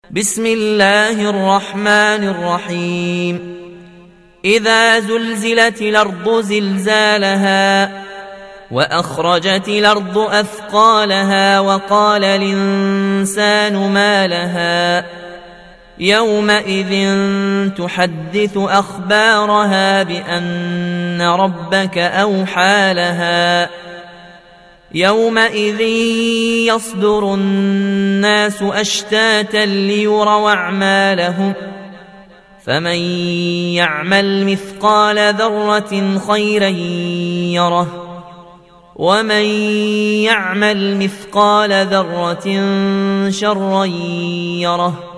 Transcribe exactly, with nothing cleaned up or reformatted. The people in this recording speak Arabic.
بسم الله الرحمن الرحيم إذا زلزلت الأرض زلزالها وأخرجت الأرض أثقالها وقال الإنسان ما لها يومئذ تحدث أخبارها بأن ربك أوحى لها يومئذ يصدر الناس أشتاتا ليروا أعمالهم فمن يعمل مثقال ذرة خيرا يره ومن يعمل مثقال ذرة شرا يره